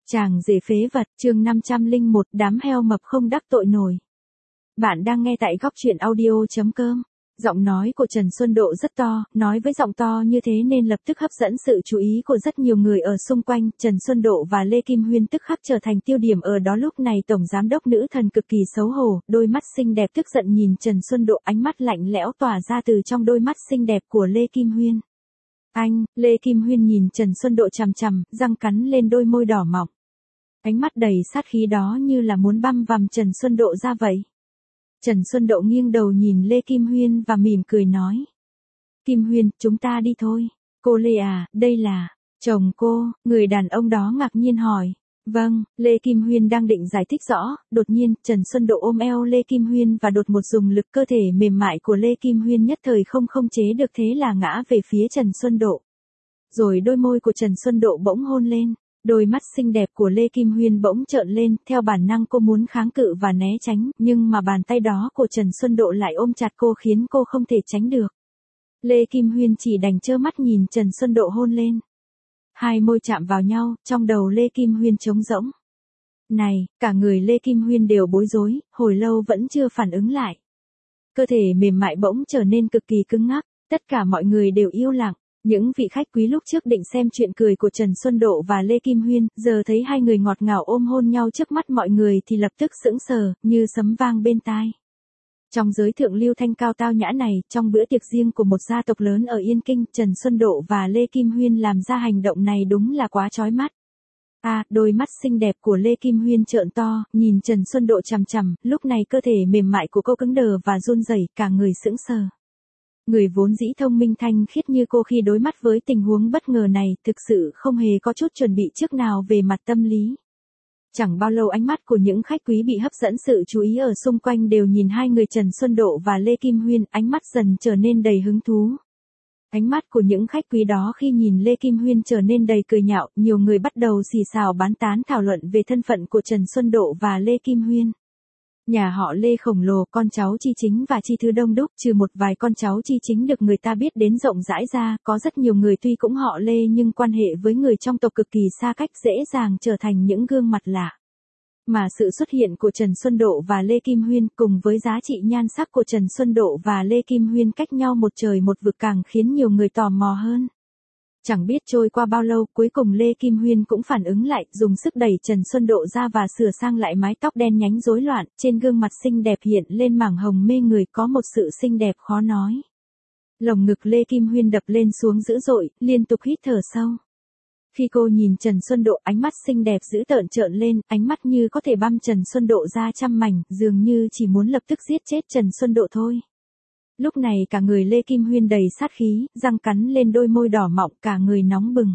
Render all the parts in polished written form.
Chàng rể phế vật, chương 501, đám heo mập không đắc tội nổi. Bạn đang nghe tại góc truyện audio.com. Giọng nói của Trần Xuân Độ rất to, nói với giọng to như thế nên lập tức hấp dẫn sự chú ý của rất nhiều người ở xung quanh. Trần Xuân Độ và Lê Kim Huyên tức khắc trở thành tiêu điểm ở đó. Lúc này tổng giám đốc nữ thần cực kỳ xấu hổ, đôi mắt xinh đẹp tức giận nhìn Trần Xuân Độ, ánh mắt lạnh lẽo tỏa ra từ trong đôi mắt xinh đẹp của Lê Kim Huyên. Lê Kim Huyên nhìn Trần Xuân Độ chằm chằm, răng cắn lên đôi môi đỏ mọng. Ánh mắt đầy sát khí đó như là muốn băm vằm Trần Xuân Độ ra vậy. Trần Xuân Độ nghiêng đầu nhìn Lê Kim Huyên và mỉm cười nói. Kim Huyên, chúng ta đi thôi. Cô Lê à, đây là chồng cô, người đàn ông đó ngạc nhiên hỏi. Vâng, Lê Kim Huyên đang định giải thích rõ, đột nhiên, Trần Xuân Độ ôm eo Lê Kim Huyên và đột một dùng lực cơ thể mềm mại của Lê Kim Huyên nhất thời không chế được, thế là ngã về phía Trần Xuân Độ. Rồi đôi môi của Trần Xuân Độ bỗng hôn lên, đôi mắt xinh đẹp của Lê Kim Huyên bỗng trợn lên, theo bản năng cô muốn kháng cự và né tránh, nhưng mà bàn tay đó của Trần Xuân Độ lại ôm chặt cô khiến cô không thể tránh được. Lê Kim Huyên chỉ đành trơ mắt nhìn Trần Xuân Độ hôn lên. Hai môi chạm vào nhau, trong đầu Lê Kim Huyên trống rỗng. Này, cả người Lê Kim Huyên đều bối rối, hồi lâu vẫn chưa phản ứng lại. Cơ thể mềm mại bỗng trở nên cực kỳ cứng ngắc, tất cả mọi người đều im lặng. Những vị khách quý lúc trước định xem chuyện cười của Trần Xuân Độ và Lê Kim Huyên, giờ thấy hai người ngọt ngào ôm hôn nhau trước mắt mọi người thì lập tức sững sờ, như sấm vang bên tai. Trong giới thượng lưu thanh cao tao nhã này, trong bữa tiệc riêng của một gia tộc lớn ở Yên Kinh, Trần Xuân Độ và Lê Kim Huyên làm ra hành động này đúng là quá chói mắt. Đôi mắt xinh đẹp của Lê Kim Huyên trợn to, nhìn Trần Xuân Độ chằm chằm, lúc này cơ thể mềm mại của cô cứng đờ và run rẩy, cả người sững sờ. Người vốn dĩ thông minh thanh khiết như cô khi đối mắt với tình huống bất ngờ này, thực sự không hề có chút chuẩn bị trước nào về mặt tâm lý. Chẳng bao lâu ánh mắt của những khách quý bị hấp dẫn, sự chú ý ở xung quanh đều nhìn hai người Trần Xuân Độ và Lê Kim Huyên, ánh mắt dần trở nên đầy hứng thú. Ánh mắt của những khách quý đó khi nhìn Lê Kim Huyên trở nên đầy cười nhạo, nhiều người bắt đầu xì xào bán tán thảo luận về thân phận của Trần Xuân Độ và Lê Kim Huyên. Nhà họ Lê khổng lồ, con cháu Chi Chính và Chi Thư đông đúc, trừ một vài con cháu Chi Chính được người ta biết đến rộng rãi ra, có rất nhiều người tuy cũng họ Lê nhưng quan hệ với người trong tộc cực kỳ xa cách, dễ dàng trở thành những gương mặt lạ. Mà sự xuất hiện của Trần Xuân Độ và Lê Kim Huyên cùng với giá trị nhan sắc của Trần Xuân Độ và Lê Kim Huyên cách nhau một trời một vực càng khiến nhiều người tò mò hơn. Chẳng biết trôi qua bao lâu, cuối cùng Lê Kim Huyên cũng phản ứng lại, dùng sức đẩy Trần Xuân Độ ra và sửa sang lại mái tóc đen nhánh rối loạn, trên gương mặt xinh đẹp hiện lên mảng hồng mê người, có một sự xinh đẹp khó nói. Lồng ngực Lê Kim Huyên đập lên xuống dữ dội, liên tục hít thở sâu. Khi cô nhìn Trần Xuân Độ, ánh mắt xinh đẹp dữ tợn trợn lên, ánh mắt như có thể băm Trần Xuân Độ ra trăm mảnh, dường như chỉ muốn lập tức giết chết Trần Xuân Độ thôi. Lúc này cả người Lê Kim Huyên đầy sát khí, răng cắn lên đôi môi đỏ mọng, cả người nóng bừng.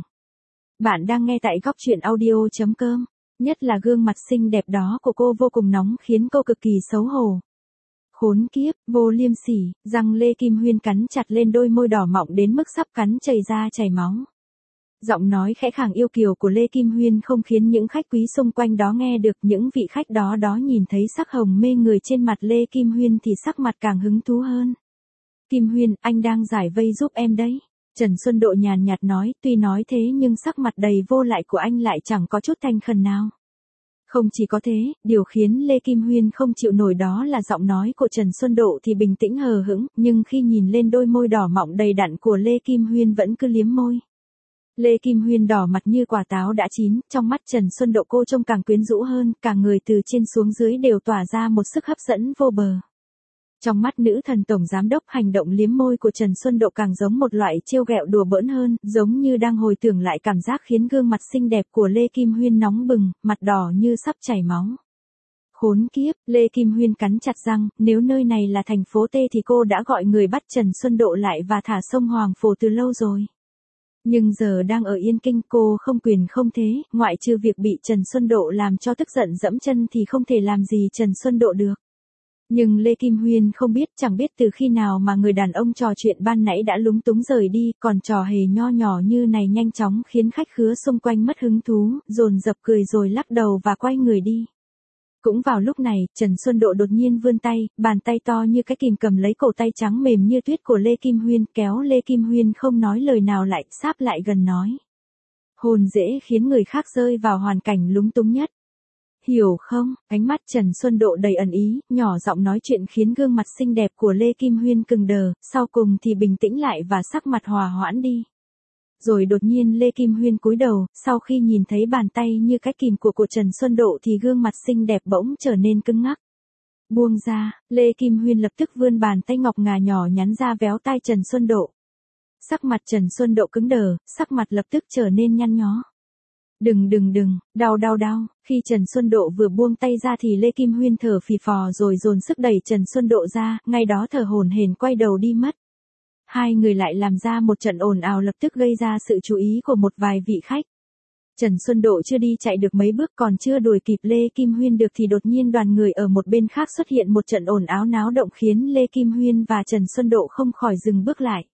Bạn đang nghe tại góc truyện audio.com. Nhất là gương mặt xinh đẹp đó của cô vô cùng nóng khiến cô cực kỳ xấu hổ. Khốn kiếp, vô liêm sỉ, răng Lê Kim Huyên cắn chặt lên đôi môi đỏ mọng đến mức sắp cắn chảy ra chảy máu. Giọng nói khẽ khàng yêu kiều của Lê Kim Huyên không khiến những khách quý xung quanh đó nghe được, những vị khách đó nhìn thấy sắc hồng mê người trên mặt Lê Kim Huyên thì sắc mặt càng hứng thú hơn. Kim Huyên, anh đang giải vây giúp em đấy. Trần Xuân Độ nhàn nhạt nói, tuy nói thế nhưng sắc mặt đầy vô lại của anh lại chẳng có chút thành khẩn nào. Không chỉ có thế, điều khiến Lê Kim Huyên không chịu nổi đó là giọng nói của Trần Xuân Độ thì bình tĩnh hờ hững, nhưng khi nhìn lên đôi môi đỏ mọng đầy đặn của Lê Kim Huyên vẫn cứ liếm môi. Lê Kim Huyên đỏ mặt như quả táo đã chín, trong mắt Trần Xuân Độ cô trông càng quyến rũ hơn, cả người từ trên xuống dưới đều tỏa ra một sức hấp dẫn vô bờ. Trong mắt nữ thần tổng giám đốc, hành động liếm môi của Trần Xuân Độ càng giống một loại trêu ghẹo đùa bỡn hơn, giống như đang hồi tưởng lại cảm giác khiến gương mặt xinh đẹp của Lê Kim Huyên nóng bừng, mặt đỏ như sắp chảy máu. Khốn kiếp, Lê Kim Huyên cắn chặt răng, nếu nơi này là thành phố T thì cô đã gọi người bắt Trần Xuân Độ lại và thả sông Hoàng Phổ từ lâu rồi. Nhưng giờ đang ở Yên Kinh, cô không quyền không thế, ngoại trừ việc bị Trần Xuân Độ làm cho tức giận dẫm chân thì không thể làm gì Trần Xuân Độ được. Nhưng Lê Kim Huyên không biết, chẳng biết từ khi nào mà người đàn ông trò chuyện ban nãy đã lúng túng rời đi, còn trò hề nho nhỏ như này nhanh chóng khiến khách khứa xung quanh mất hứng thú, dồn dập cười rồi lắc đầu và quay người đi. Cũng vào lúc này, Trần Xuân Độ đột nhiên vươn tay, bàn tay to như cái kìm cầm lấy cổ tay trắng mềm như tuyết của Lê Kim Huyên, kéo Lê Kim Huyên không nói lời nào lại, sáp lại gần nói. hồn dễ khiến người khác rơi vào hoàn cảnh lúng túng nhất. Hiểu không? Ánh mắt Trần Xuân Độ đầy ẩn ý, nhỏ giọng nói chuyện khiến gương mặt xinh đẹp của Lê Kim Huyên cứng đờ, sau cùng thì bình tĩnh lại và sắc mặt hòa hoãn đi. Rồi đột nhiên Lê Kim Huyên cúi đầu, sau khi nhìn thấy bàn tay như cái kìm của Trần Xuân Độ thì gương mặt xinh đẹp bỗng trở nên cứng ngắc. Buông ra, Lê Kim Huyên lập tức vươn bàn tay ngọc ngà nhỏ nhắn ra véo tai Trần Xuân Độ. Sắc mặt Trần Xuân Độ cứng đờ, sắc mặt lập tức trở nên nhăn nhó. Đừng, đau. Khi Trần Xuân Độ vừa buông tay ra thì Lê Kim Huyên thở phì phò rồi dồn sức đẩy Trần Xuân Độ ra, ngay đó thở hổn hển quay đầu đi mất. Hai người lại làm ra một trận ồn ào lập tức gây ra sự chú ý của một vài vị khách. Trần Xuân Độ chưa đi chạy được mấy bước còn chưa đuổi kịp Lê Kim Huyên được thì đột nhiên đoàn người ở một bên khác xuất hiện một trận ồn ào náo động khiến Lê Kim Huyên và Trần Xuân Độ không khỏi dừng bước lại.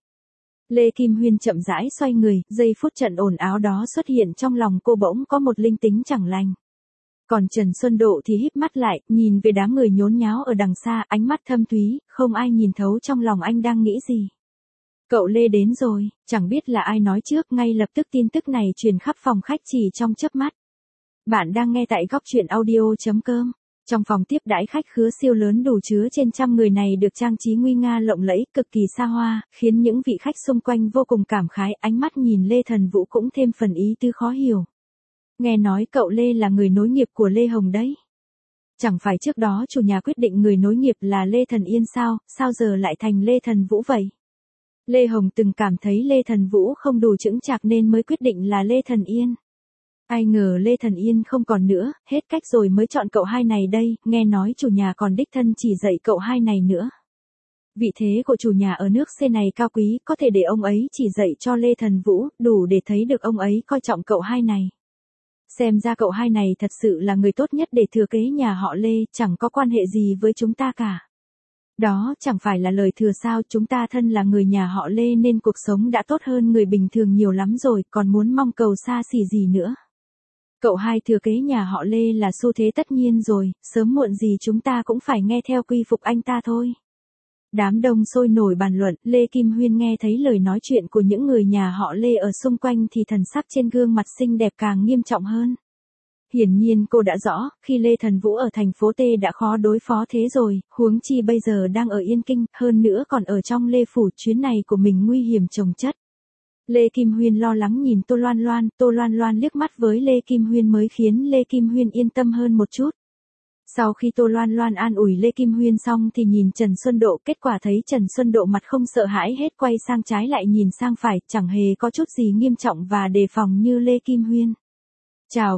Lê Kim Huyên chậm rãi xoay người, giây phút trận ồn ào đó xuất hiện trong lòng cô bỗng có một linh tính chẳng lành. Còn Trần Xuân Độ thì híp mắt lại, nhìn về đám người nhốn nháo ở đằng xa, ánh mắt thâm thúy, không ai nhìn thấu trong lòng anh đang nghĩ gì. Cậu Lê đến rồi, chẳng biết là ai nói trước, ngay lập tức tin tức này truyền khắp phòng khách chỉ trong chớp mắt. Bạn đang nghe tại góc truyện audio.com. Trong phòng tiếp đãi khách khứa siêu lớn đủ chứa trên trăm người này được trang trí nguy nga lộng lẫy, cực kỳ xa hoa, khiến những vị khách xung quanh vô cùng cảm khái, ánh mắt nhìn Lê Thần Vũ cũng thêm phần ý tư khó hiểu. Nghe nói cậu Lê là người nối nghiệp của Lê Hồng đấy. Chẳng phải trước đó chủ nhà quyết định người nối nghiệp là Lê Thần Yên sao giờ lại thành Lê Thần Vũ vậy? Lê Hồng từng cảm thấy Lê Thần Vũ không đủ chững chạc nên mới quyết định là Lê Thần Yên. Ai ngờ Lê Thần Yên không còn nữa, hết cách rồi mới chọn cậu hai này đây, nghe nói chủ nhà còn đích thân chỉ dạy cậu hai này nữa. Vị thế của chủ nhà ở nước C này cao quý, có thể để ông ấy chỉ dạy cho Lê Thần Vũ, đủ để thấy được ông ấy coi trọng cậu hai này. Xem ra cậu hai này thật sự là người tốt nhất để thừa kế nhà họ Lê, chẳng có quan hệ gì với chúng ta cả. Đó chẳng phải là lời thừa sao, chúng ta thân là người nhà họ Lê nên cuộc sống đã tốt hơn người bình thường nhiều lắm rồi, còn muốn mong cầu xa xỉ gì nữa. Cậu hai thừa kế nhà họ Lê là xu thế tất nhiên rồi, sớm muộn gì chúng ta cũng phải nghe theo quy phục anh ta thôi. Đám đông sôi nổi bàn luận, Lê Kim Huyên nghe thấy lời nói chuyện của những người nhà họ Lê ở xung quanh thì thần sắc trên gương mặt xinh đẹp càng nghiêm trọng hơn. Hiển nhiên cô đã rõ, khi Lê Thần Vũ ở thành phố T đã khó đối phó thế rồi, huống chi bây giờ đang ở Yên Kinh, hơn nữa còn ở trong Lê Phủ, chuyến này của mình nguy hiểm chồng chất. Lê Kim Huyên lo lắng nhìn Tô Loan Loan liếc mắt với Lê Kim Huyên mới khiến Lê Kim Huyên yên tâm hơn một chút. Sau khi Tô Loan an ủi Lê Kim Huyên xong thì nhìn Trần Xuân Độ, kết quả thấy Trần Xuân Độ mặt không sợ hãi hết, quay sang trái lại nhìn sang phải, chẳng hề có chút gì nghiêm trọng và đề phòng như Lê Kim Huyên. Chào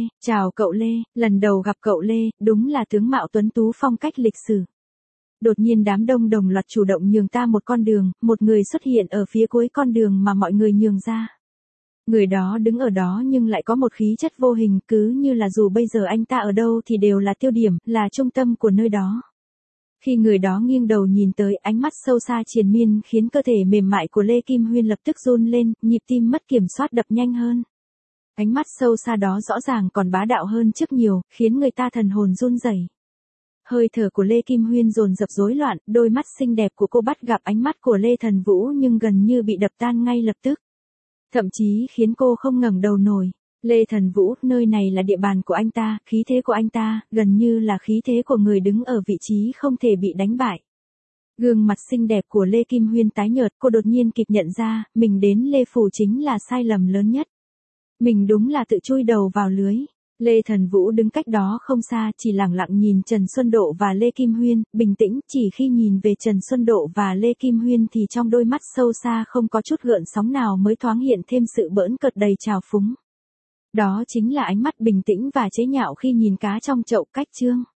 cậu Lê, lần đầu gặp cậu Lê, đúng là tướng mạo tuấn tú phong cách lịch sử. Đột nhiên đám đông đồng loạt chủ động nhường ta một con đường, một người xuất hiện ở phía cuối con đường mà mọi người nhường ra. Người đó đứng ở đó nhưng lại có một khí chất vô hình, cứ như là dù bây giờ anh ta ở đâu thì đều là tiêu điểm, là trung tâm của nơi đó. Khi người đó nghiêng đầu nhìn tới, ánh mắt sâu xa triền miên khiến cơ thể mềm mại của Lê Kim Huyên lập tức run lên, nhịp tim mất kiểm soát đập nhanh hơn. Ánh mắt sâu xa đó rõ ràng còn bá đạo hơn trước nhiều, khiến người ta thần hồn run rẩy. Hơi thở của Lê Kim Huyên dồn dập rối loạn, đôi mắt xinh đẹp của cô bắt gặp ánh mắt của Lê Thần Vũ nhưng gần như bị đập tan ngay lập tức. Thậm chí khiến cô không ngẩng đầu nổi. Lê Thần Vũ, nơi này là địa bàn của anh ta, khí thế của anh ta, gần như là khí thế của người đứng ở vị trí không thể bị đánh bại. Gương mặt xinh đẹp của Lê Kim Huyên tái nhợt, cô đột nhiên kịp nhận ra, mình đến Lê Phủ chính là sai lầm lớn nhất. Mình đúng là tự chui đầu vào lưới. Lê Thần Vũ đứng cách đó không xa, chỉ lặng lặng nhìn Trần Xuân Độ và Lê Kim Huyên, bình tĩnh, chỉ khi nhìn về Trần Xuân Độ và Lê Kim Huyên thì trong đôi mắt sâu xa không có chút gợn sóng nào mới thoáng hiện thêm sự bỡn cợt đầy trào phúng. Đó chính là ánh mắt bình tĩnh và chế nhạo khi nhìn cá trong chậu cách chương.